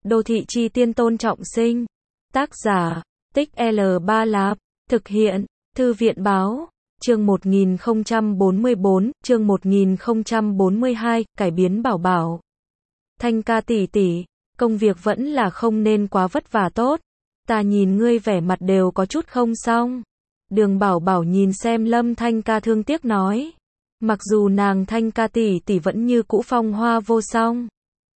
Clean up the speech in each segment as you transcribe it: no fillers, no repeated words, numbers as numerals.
Đô thị chi tiên Tôn Trọng Sinh. Tác giả, Tích L3 Lạp. Thực hiện, Thư viện Báo. Chương 1044, chương 1042, cải biến Bảo Bảo. Thanh ca tỷ tỷ, công việc vẫn là không nên quá vất vả tốt. Ta nhìn ngươi vẻ mặt đều có chút không xong. Đường Bảo Bảo nhìn xem Lâm Thanh ca thương tiếc nói. Mặc dù nàng Thanh ca tỷ tỷ vẫn như cũ phong hoa vô song.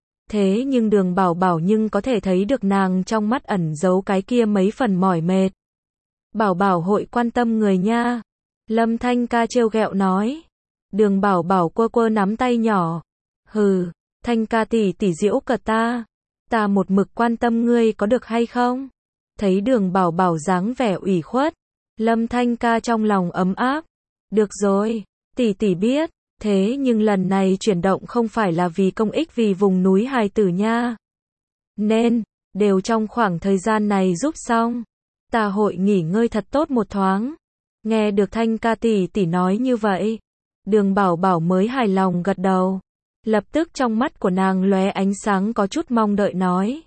Thế nhưng Đường Bảo Bảo nhưng có thể thấy được nàng trong mắt ẩn giấu cái kia mấy phần mỏi mệt. Bảo Bảo hội quan tâm người nha. Lâm Thanh ca trêu ghẹo nói. Đường Bảo Bảo quơ quơ nắm tay nhỏ. Hừ, Thanh ca tỷ tỷ giễu cợt ta. Ta một mực quan tâm ngươi có được hay không? Thấy Đường Bảo Bảo dáng vẻ ủy khuất. Lâm Thanh ca trong lòng ấm áp. Được rồi, tỷ tỷ biết. Thế nhưng lần này chuyển động không phải là vì công ích vì vùng núi hài tử nha. Nên, đều trong khoảng thời gian này giúp xong. Ta hội nghỉ ngơi thật tốt một thoáng. Nghe được Thanh ca tỷ tỷ nói như vậy. Đường Bảo Bảo mới hài lòng gật đầu. Lập tức trong mắt của nàng lóe ánh sáng có chút mong đợi nói.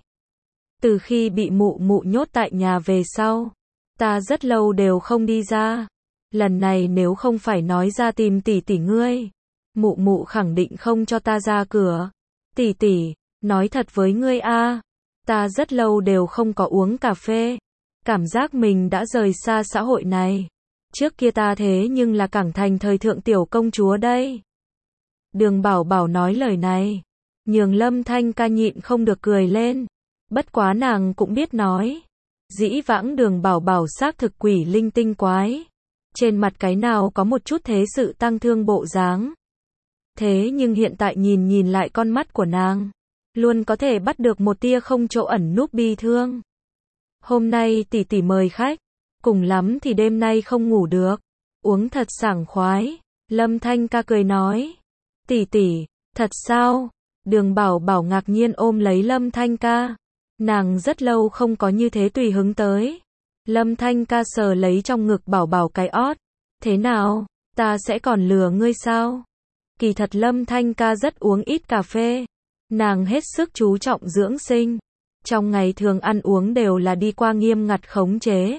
Từ khi bị mụ mụ nhốt tại nhà về sau. Ta rất lâu đều không đi ra. Lần này nếu không phải nói ra tìm tỷ tỷ ngươi. Mụ mụ khẳng định không cho ta ra cửa. Tỷ tỷ, nói thật với ngươi a, ta rất lâu đều không có uống cà phê. Cảm giác mình đã rời xa xã hội này. Trước kia ta thế nhưng là cảng thành thời thượng tiểu công chúa đây. Đường Bảo Bảo nói lời này. Nhường Lâm Thanh ca nhịn không được cười lên. Bất quá nàng cũng biết nói. Dĩ vãng Đường Bảo Bảo xác thực quỷ linh tinh quái. Trên mặt cái nào có một chút thế sự tăng thương bộ dáng. Thế nhưng hiện tại nhìn lại con mắt của nàng. Luôn có thể bắt được một tia không chỗ ẩn núp bi thương. Hôm nay tỷ tỷ mời khách. Cùng lắm thì đêm nay không ngủ được. Uống thật sảng khoái. Lâm Thanh ca cười nói. Tỷ tỷ, thật sao? Đường Bảo Bảo ngạc nhiên ôm lấy Lâm Thanh ca. Nàng rất lâu không có như thế tùy hứng tới. Lâm Thanh ca sờ lấy trong ngực Bảo Bảo cái ót. Thế nào? Ta sẽ còn lừa ngươi sao? Kỳ thật Lâm Thanh ca rất uống ít cà phê. Nàng hết sức chú trọng dưỡng sinh. Trong ngày thường ăn uống đều là đi qua nghiêm ngặt khống chế.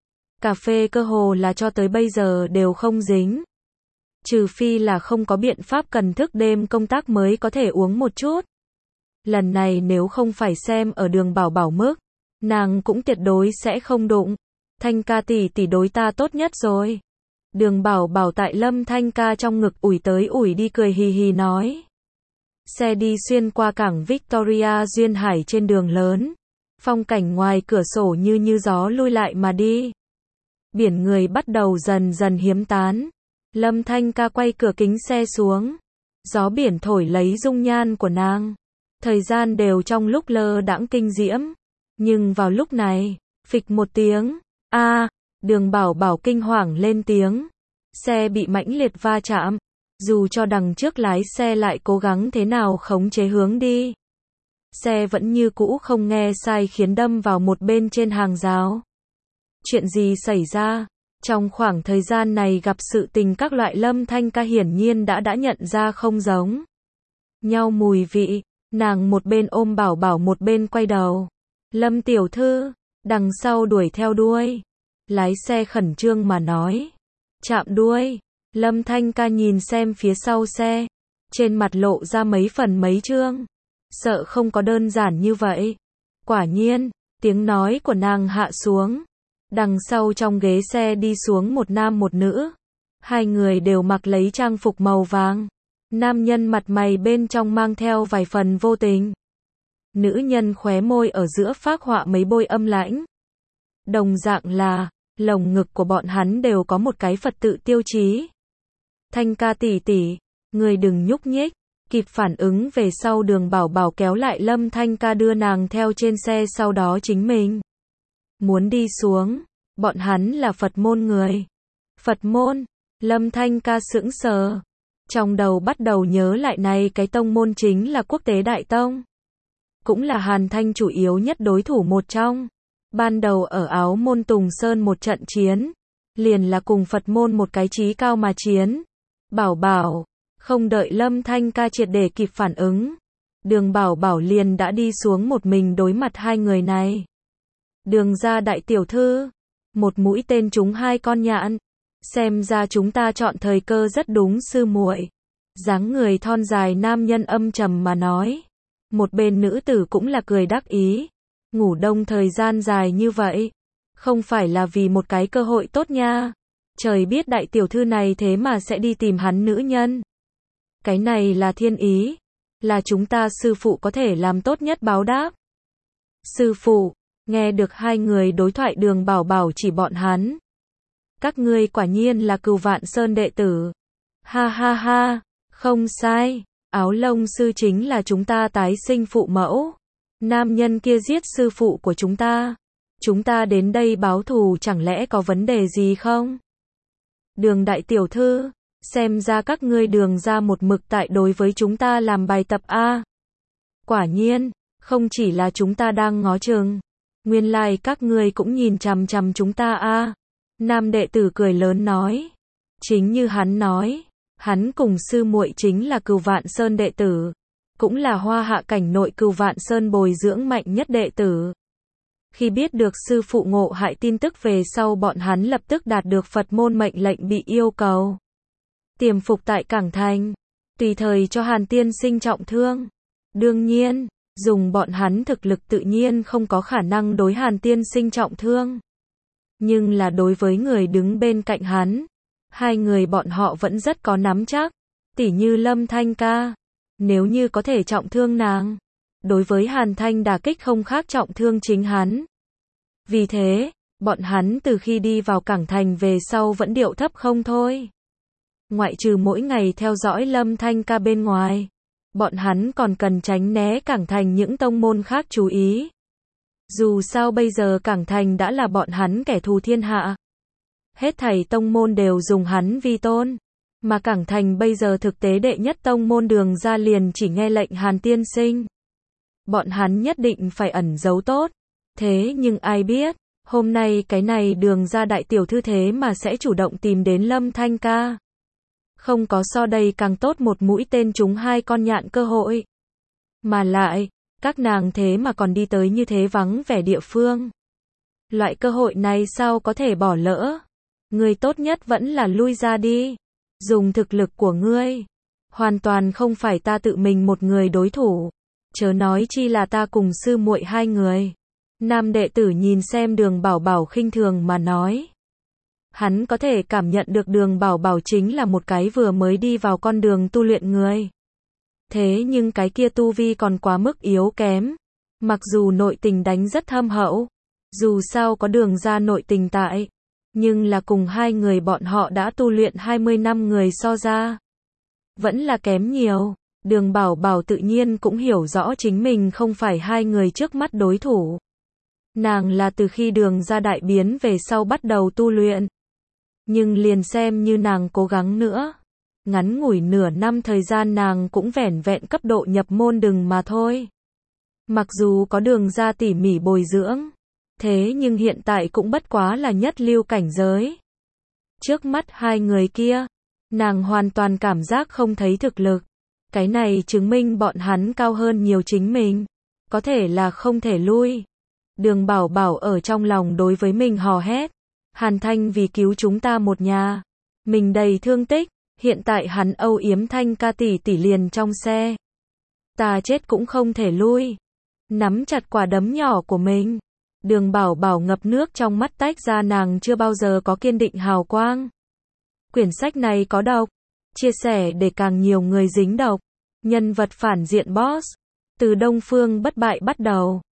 Cà phê cơ hồ là cho tới bây giờ đều không dính. Trừ phi là không có biện pháp cần thức đêm công tác mới có thể uống một chút. Lần này nếu không phải xem ở Đường Bảo Bảo mức, nàng cũng tuyệt đối sẽ không đụng. Thanh ca tỷ tỷ đối ta tốt nhất rồi. Đường Bảo Bảo tại Lâm Thanh ca trong ngực ủi tới ủi đi cười hì hì nói. Xe đi xuyên qua cảng Victoria duyên hải trên đường lớn. Phong cảnh ngoài cửa sổ như gió lui lại mà đi. Biển người bắt đầu dần dần hiếm tán. Lâm Thanh ca quay cửa kính xe xuống. Gió biển thổi lấy dung nhan của nàng. Thời gian đều trong lúc lơ đãng kinh diễm. Nhưng vào lúc này, phịch một tiếng. Đường Bảo Bảo kinh hoàng lên tiếng. Xe bị mãnh liệt va chạm. Dù cho đằng trước lái xe lại cố gắng thế nào khống chế hướng đi. Xe vẫn như cũ không nghe sai khiến đâm vào một bên trên hàng rào. Chuyện gì xảy ra? Trong khoảng thời gian này gặp sự tình các loại Lâm Thanh ca hiển nhiên đã nhận ra không giống nhau mùi vị. Nàng một bên ôm Bảo Bảo một bên quay đầu. Lâm tiểu thư, đằng sau đuổi theo đuôi. Lái xe khẩn trương mà nói. Chạm đuôi. Lâm Thanh ca nhìn xem phía sau xe. Trên mặt lộ ra mấy phần mấy chương. Sợ không có đơn giản như vậy. Quả nhiên, tiếng nói của nàng hạ xuống. Đằng sau trong ghế xe đi xuống một nam một nữ. Hai người đều mặc lấy trang phục màu vàng. Nam nhân mặt mày bên trong mang theo vài phần vô tình. Nữ nhân khóe môi ở giữa phác họa mấy bôi âm lãnh. Đồng dạng là, lồng ngực của bọn hắn đều có một cái Phật tự tiêu chí. Thanh ca tỷ tỷ, người đừng nhúc nhích. Kịp phản ứng về sau Đường Bảo Bảo kéo lại Lâm Thanh ca đưa nàng theo trên xe, sau đó chính mình muốn đi xuống. Bọn hắn là Phật môn người. Phật môn? Lâm Thanh ca sững sờ. Trong đầu bắt đầu nhớ lại này cái tông môn chính là Quốc tế Đại Tông. Cũng là Hàn Thanh chủ yếu nhất đối thủ một trong. Ban đầu ở Áo Môn Tùng Sơn một trận chiến. Liền là cùng Phật môn một cái chí cao mà chiến. Bảo Bảo. Không đợi Lâm Thanh ca triệt để kịp phản ứng. Đường Bảo Bảo liền đã đi xuống một mình đối mặt hai người này. Đường gia đại tiểu thư, một mũi tên trúng hai con nhạn. Xem ra chúng ta chọn thời cơ rất đúng sư muội. Dáng người thon dài nam nhân âm trầm mà nói. Một bên nữ tử cũng là cười đắc ý. Ngủ đông thời gian dài như vậy, không phải là vì một cái cơ hội tốt nha. Trời biết đại tiểu thư này thế mà sẽ đi tìm hắn nữ nhân. Cái này là thiên ý, là chúng ta sư phụ có thể làm tốt nhất báo đáp. Sư phụ, nghe được hai người đối thoại Đường Bảo Bảo chỉ bọn hắn. Các ngươi quả nhiên là Cửu Vạn Sơn đệ tử. Ha ha ha, không sai, Áo Lông sư chính là chúng ta tái sinh phụ mẫu. Nam nhân kia giết sư phụ của chúng ta. Chúng ta đến đây báo thù chẳng lẽ có vấn đề gì không? Đường đại tiểu thư, xem ra các ngươi Đường ra một mực tại đối với chúng ta làm bài tập a. Quả nhiên, không chỉ là chúng ta đang ngó chừng, nguyên lai các ngươi cũng nhìn chằm chằm chúng ta a. Nam đệ tử cười lớn nói, chính như hắn nói, hắn cùng sư muội chính là Cửu Vạn Sơn đệ tử, cũng là Hoa Hạ cảnh nội Cửu Vạn Sơn bồi dưỡng mạnh nhất đệ tử. Khi biết được sư phụ ngộ hại tin tức về sau, bọn hắn lập tức đạt được Phật môn mệnh lệnh bị yêu cầu tiềm phục tại Cảng Thành, tùy thời cho Hàn tiên sinh trọng thương. Đương nhiên, dùng bọn hắn thực lực tự nhiên không có khả năng đối Hàn tiên sinh trọng thương. Nhưng là đối với người đứng bên cạnh hắn, hai người bọn họ vẫn rất có nắm chắc, tỉ như Lâm Thanh ca. Nếu như có thể trọng thương nàng, đối với Hàn Thanh đả kích không khác trọng thương chính hắn. Vì thế, bọn hắn từ khi đi vào Cảng Thành về sau vẫn điệu thấp không thôi. Ngoại trừ mỗi ngày theo dõi Lâm Thanh ca bên ngoài, bọn hắn còn cần tránh né Cảng Thành những tông môn khác chú ý. Dù sao bây giờ Cảng Thành đã là bọn hắn kẻ thù thiên hạ. Hết thảy tông môn đều dùng hắn vi tôn. Mà Cảng Thành bây giờ thực tế đệ nhất tông môn Đường ra liền chỉ nghe lệnh Hàn tiên sinh. Bọn hắn nhất định phải ẩn giấu tốt. Thế nhưng ai biết, hôm nay cái này Đường ra đại tiểu thư thế mà sẽ chủ động tìm đến Lâm Thanh ca. Không có so đây càng tốt một mũi tên trúng hai con nhạn cơ hội. Mà lại, các nàng thế mà còn đi tới như thế vắng vẻ địa phương. Loại cơ hội này sao có thể bỏ lỡ? Ngươi tốt nhất vẫn là lui ra đi. Dùng thực lực của ngươi, hoàn toàn không phải ta tự mình một người đối thủ. Chớ nói chi là ta cùng sư muội hai người. Nam đệ tử nhìn xem Đường Bảo Bảo khinh thường mà nói. Hắn có thể cảm nhận được Đường Bảo Bảo chính là một cái vừa mới đi vào con đường tu luyện người. Thế nhưng cái kia tu vi còn quá mức yếu kém. Mặc dù nội tình đánh rất thâm hậu, dù sao có Đường ra nội tình tại, nhưng là cùng hai người bọn họ đã tu luyện 20 năm người so ra, vẫn là kém nhiều. Đường Bảo Bảo tự nhiên cũng hiểu rõ chính mình không phải hai người trước mắt đối thủ. Nàng là từ khi Đường ra đại biến về sau bắt đầu tu luyện. Nhưng liền xem như nàng cố gắng nữa, ngắn ngủi nửa năm thời gian nàng cũng vẻn vẹn cấp độ nhập môn đừng mà thôi. Mặc dù có Đường ra tỉ mỉ bồi dưỡng, thế nhưng hiện tại cũng bất quá là nhất lưu cảnh giới. Trước mắt hai người kia, nàng hoàn toàn cảm giác không thấy thực lực. Cái này chứng minh bọn hắn cao hơn nhiều chính mình. Có thể là không thể lui. Đường Bảo Bảo ở trong lòng đối với mình hò hét. Hàn Thanh vì cứu chúng ta một nhà. Mình đầy thương tích. Hiện tại hắn âu yếm Thanh ca tỷ tỷ liền trong xe. Ta chết cũng không thể lui. Nắm chặt quả đấm nhỏ của mình. Đường Bảo Bảo ngập nước trong mắt tách ra, nàng chưa bao giờ có kiên định hào quang. Quyển sách này có độc. Chia sẻ để càng nhiều người dính độc. Nhân vật phản diện boss. Từ Đông Phương bất bại bắt đầu.